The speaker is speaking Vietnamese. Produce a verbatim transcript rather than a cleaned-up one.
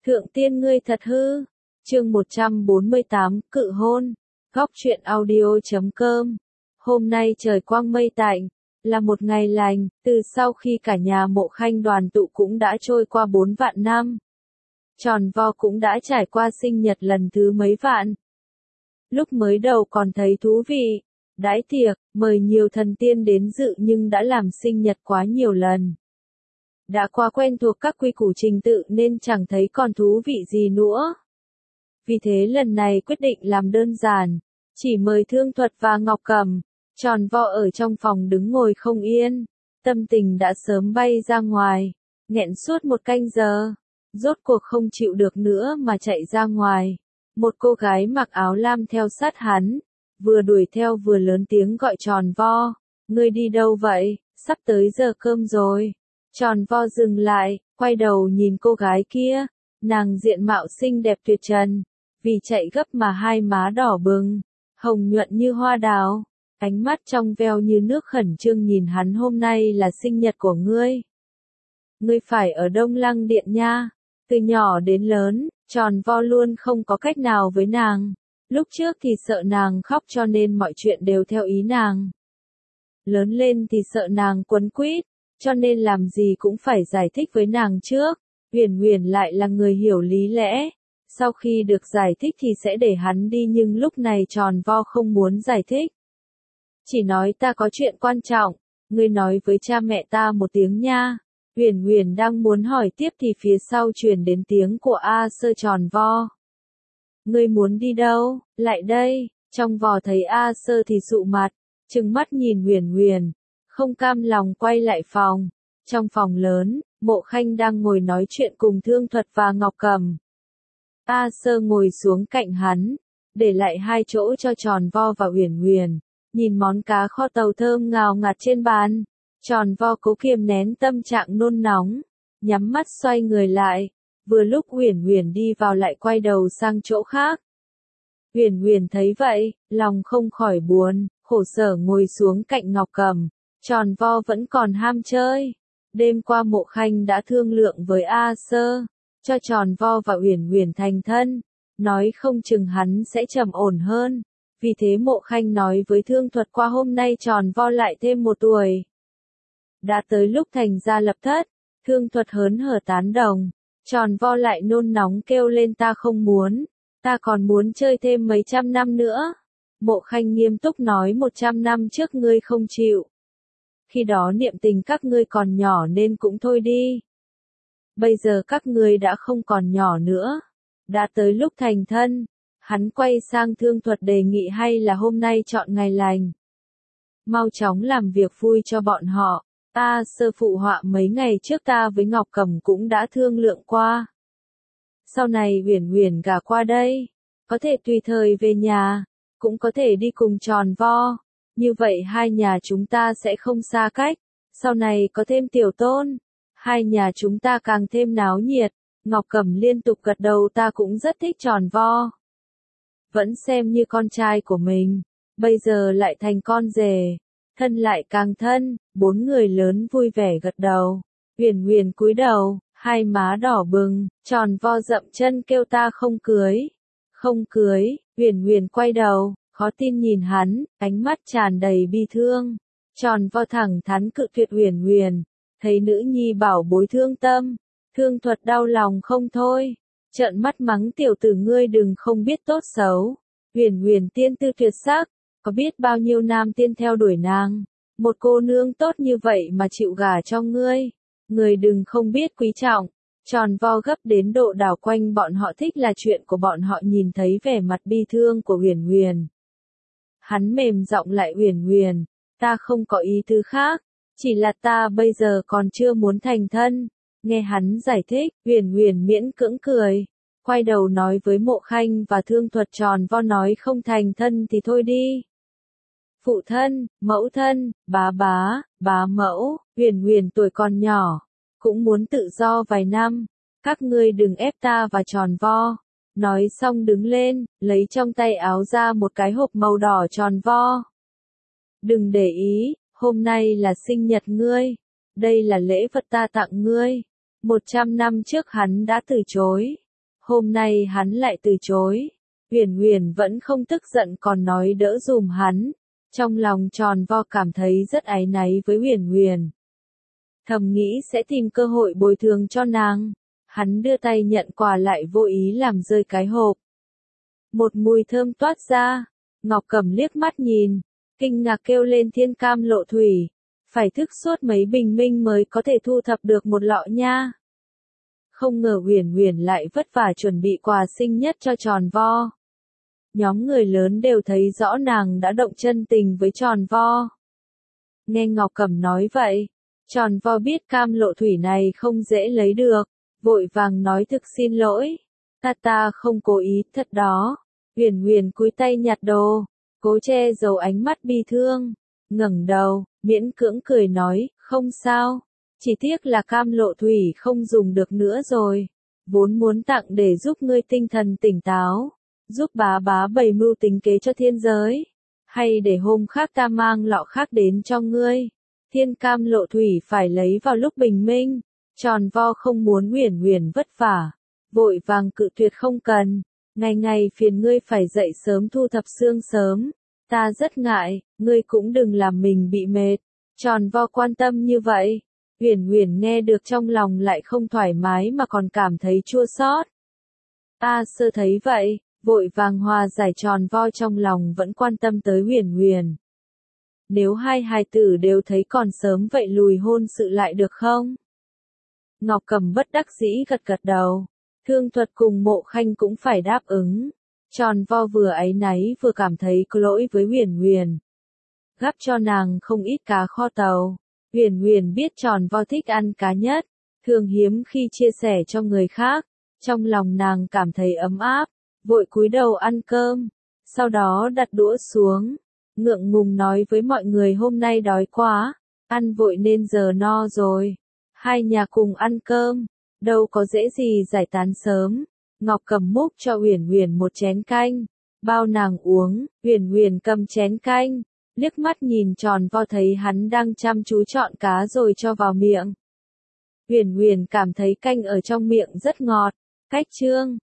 Thượng tiên ngươi thật hư. Chương một trăm bốn mươi tám, cự hôn. Góc truyện audio chấm com. Hôm nay trời quang mây tạnh, là một ngày lành, từ sau khi cả nhà Mộ Khanh đoàn tụ cũng đã trôi qua bốn vạn năm. Tròn vo cũng đã trải qua sinh nhật lần thứ mấy vạn. Lúc mới đầu còn thấy thú vị, đãi tiệc, mời nhiều thần tiên đến dự nhưng đã làm sinh nhật quá nhiều lần. Đã quá quen thuộc các quy củ trình tự nên chẳng thấy còn thú vị gì nữa. Vì thế lần này quyết định làm đơn giản, chỉ mời Thương Thuật và Ngọc Cẩm. Tròn vo ở trong phòng đứng ngồi không yên, tâm tình đã sớm bay ra ngoài, nghẹn suốt một canh giờ, rốt cuộc không chịu được nữa mà chạy ra ngoài. Một cô gái mặc áo lam theo sát hắn, vừa đuổi theo vừa lớn tiếng gọi Tròn vo, ngươi đi đâu vậy, sắp tới giờ cơm rồi. Tròn vo dừng lại, quay đầu nhìn cô gái kia, nàng diện mạo xinh đẹp tuyệt trần, vì chạy gấp mà hai má đỏ bừng, hồng nhuận như hoa đào. Ánh mắt trong veo như nước khẩn trương nhìn hắn, hôm nay là sinh nhật của ngươi. Ngươi phải ở Đông Lăng Điện nha. Từ nhỏ đến lớn, Tròn vo luôn không có cách nào với nàng. Lúc trước thì sợ nàng khóc cho nên mọi chuyện đều theo ý nàng. Lớn lên thì sợ nàng quấn quýt, cho nên làm gì cũng phải giải thích với nàng trước. Uyển Uyển lại là người hiểu lý lẽ. Sau khi được giải thích thì sẽ để hắn đi, nhưng lúc này Tròn vo không muốn giải thích. Chỉ nói ta có chuyện quan trọng, ngươi nói với cha mẹ ta một tiếng nha. Uyển Uyển đang muốn hỏi tiếp thì phía sau truyền đến tiếng của A Sơ. Tròn vo. Ngươi muốn đi đâu, lại đây. Trong vò thấy A Sơ thì sụ mặt, trừng mắt nhìn Uyển Uyển, không cam lòng quay lại phòng. Trong phòng lớn, Mộ Khanh đang ngồi nói chuyện cùng Thương Thuật và Ngọc Cẩm. A Sơ ngồi xuống cạnh hắn, để lại hai chỗ cho Tròn vo và Uyển Uyển. Nhìn món cá kho tàu thơm ngào ngạt trên bàn, Tròn vo cố kiềm nén tâm trạng nôn nóng, nhắm mắt xoay người lại. Vừa lúc Uyển Uyển đi vào lại quay đầu sang chỗ khác. Uyển Uyển thấy vậy, lòng không khỏi buồn, khổ sở ngồi xuống cạnh Ngọc Cẩm. Tròn vo vẫn còn ham chơi. Đêm qua Mộ Khanh đã thương lượng với A Sơ, cho Tròn vo và Uyển Uyển thành thân, nói không chừng hắn sẽ trầm ổn hơn. Vì thế Mộ Khanh nói với Thương Thuật qua hôm nay Tròn vo lại thêm một tuổi. Đã tới lúc thành gia lập thất, Thương Thuật hớn hở tán đồng. Tròn vo lại nôn nóng kêu lên ta không muốn, ta còn muốn chơi thêm mấy trăm năm nữa. Mộ Khanh nghiêm túc nói một trăm năm trước ngươi không chịu. Khi đó niệm tình các ngươi còn nhỏ nên cũng thôi đi. Bây giờ các ngươi đã không còn nhỏ nữa. Đã tới lúc thành thân. Hắn quay sang Thương Thuật đề nghị hay là hôm nay chọn ngày lành. Mau chóng làm việc vui cho bọn họ. A Sơ phụ họa mấy ngày trước ta với Ngọc Cẩm cũng đã thương lượng qua. Sau này Uyển Uyển gả qua đây, có thể tùy thời về nhà, cũng có thể đi cùng Tròn vo. Như vậy hai nhà chúng ta sẽ không xa cách, sau này có thêm tiểu tôn, hai nhà chúng ta càng thêm náo nhiệt. Ngọc Cẩm liên tục gật đầu, ta cũng rất thích Tròn vo. Vẫn xem như con trai của mình, bây giờ lại thành con rể, thân lại càng thân. Bốn người lớn vui vẻ gật đầu. Uyển Uyển cúi đầu, hai má đỏ bừng. Tròn vo dậm chân kêu ta không cưới, không cưới. Uyển Uyển quay đầu, khó tin nhìn hắn, ánh mắt tràn đầy bi thương. Tròn vo thẳng thắn cự tuyệt Uyển Uyển, thấy nữ nhi bảo bối thương tâm. Thương Thuật đau lòng không thôi, trợn mắt mắng tiểu tử ngươi đừng không biết tốt xấu. Uyển Uyển tiên tư tuyệt sắc, có biết bao nhiêu nam tiên theo đuổi nàng. Một cô nương tốt như vậy mà chịu gả cho ngươi, người đừng không biết quý trọng. Tròn vo gấp đến độ đảo quanh bọn họ thích là chuyện của bọn họ. Nhìn thấy vẻ mặt bi thương của Uyển Uyển, hắn mềm giọng lại, Uyển Uyển, ta không có ý tứ khác, chỉ là ta bây giờ còn chưa muốn thành thân. Nghe hắn giải thích, Uyển Uyển miễn cưỡng cười, quay đầu nói với Mộ Khanh và Thương Thuật. Tròn vo nói không thành thân thì thôi đi. Phụ thân, mẫu thân, bá bá, bá mẫu, Uyển Uyển tuổi còn nhỏ, cũng muốn tự do vài năm, các ngươi đừng ép ta và Tròn vo. Nói xong đứng lên, lấy trong tay áo ra một cái hộp màu đỏ. Tròn vo, đừng để ý, hôm nay là sinh nhật ngươi, đây là lễ vật ta tặng ngươi. Một trăm năm trước hắn đã từ chối, Hôm nay hắn lại từ chối. Huyền Huyền vẫn không tức giận còn nói đỡ dùm hắn. Trong lòng Tròn Vo cảm thấy rất áy náy với Huyền Huyền. Thầm nghĩ sẽ tìm cơ hội bồi thường cho nàng. Hắn đưa tay nhận quà lại vô ý làm rơi cái hộp. Một mùi thơm toát ra. Ngọc Cẩm liếc mắt nhìn. Kinh ngạc kêu lên thiên cam lộ thủy. Phải thức suốt mấy bình minh mới có thể thu thập được một lọ nha. Không ngờ Huyền Huyền lại vất vả chuẩn bị quà sinh nhật cho Tròn Vo. Nhóm người lớn đều thấy rõ nàng đã động chân tình với Tròn Vo. Nghe Ngọc Cẩm nói vậy, Tròn Vo biết cam lộ thủy này không dễ lấy được, vội vàng nói thực xin lỗi. Ta ta không cố ý, thật đó. Huyền Huyền cúi tay nhặt đồ, cố che giấu ánh mắt bi thương, ngẩng đầu, miễn cưỡng cười nói, không sao, chỉ tiếc là cam lộ thủy không dùng được nữa rồi. Vốn muốn tặng để giúp ngươi tinh thần tỉnh táo, giúp bá bá bày mưu tính kế cho thiên giới, hay để hôm khác ta mang lọ khác đến cho ngươi. Thiên cam lộ thủy phải lấy vào lúc bình minh. Tròn Vo không muốn Huyền Huyền vất vả, vội vàng cự tuyệt không cần. Ngày ngày phiền ngươi phải dậy sớm thu thập xương sớm. Ta rất ngại, ngươi cũng đừng làm mình bị mệt. Tròn Vo quan tâm như vậy. Huyền Huyền nghe được trong lòng lại không thoải mái mà còn cảm thấy chua xót. A Sơ thấy vậy, vội vàng hòa giải Tròn Vo trong lòng vẫn quan tâm tới Huyền Huyền. Nếu hai hài tử đều thấy còn sớm vậy lùi hôn sự lại được không? Ngọc Cẩm bất đắc dĩ gật gật đầu. Thương Thuật cùng Mộ Khanh cũng phải đáp ứng. Tròn Vo vừa áy náy vừa cảm thấy có lỗi với Huyền Huyền. Gắp cho nàng không ít cá kho tàu. Huyền Huyền biết Tròn Vo thích ăn cá nhất, thường hiếm khi chia sẻ cho người khác. Trong lòng nàng cảm thấy ấm áp, vội cúi đầu ăn cơm. Sau đó đặt đũa xuống, ngượng ngùng nói với mọi người hôm nay đói quá, ăn vội nên giờ no rồi. Hai nhà cùng ăn cơm, đâu có dễ gì giải tán sớm. Ngọc Cẩm múc cho Huyền Huyền một chén canh, bao nàng uống. Huyền Huyền cầm chén canh, liếc mắt nhìn Tròn Vo thấy hắn đang chăm chú chọn cá rồi cho vào miệng. Huyền Huyền cảm thấy canh ở trong miệng rất ngọt. Cách chương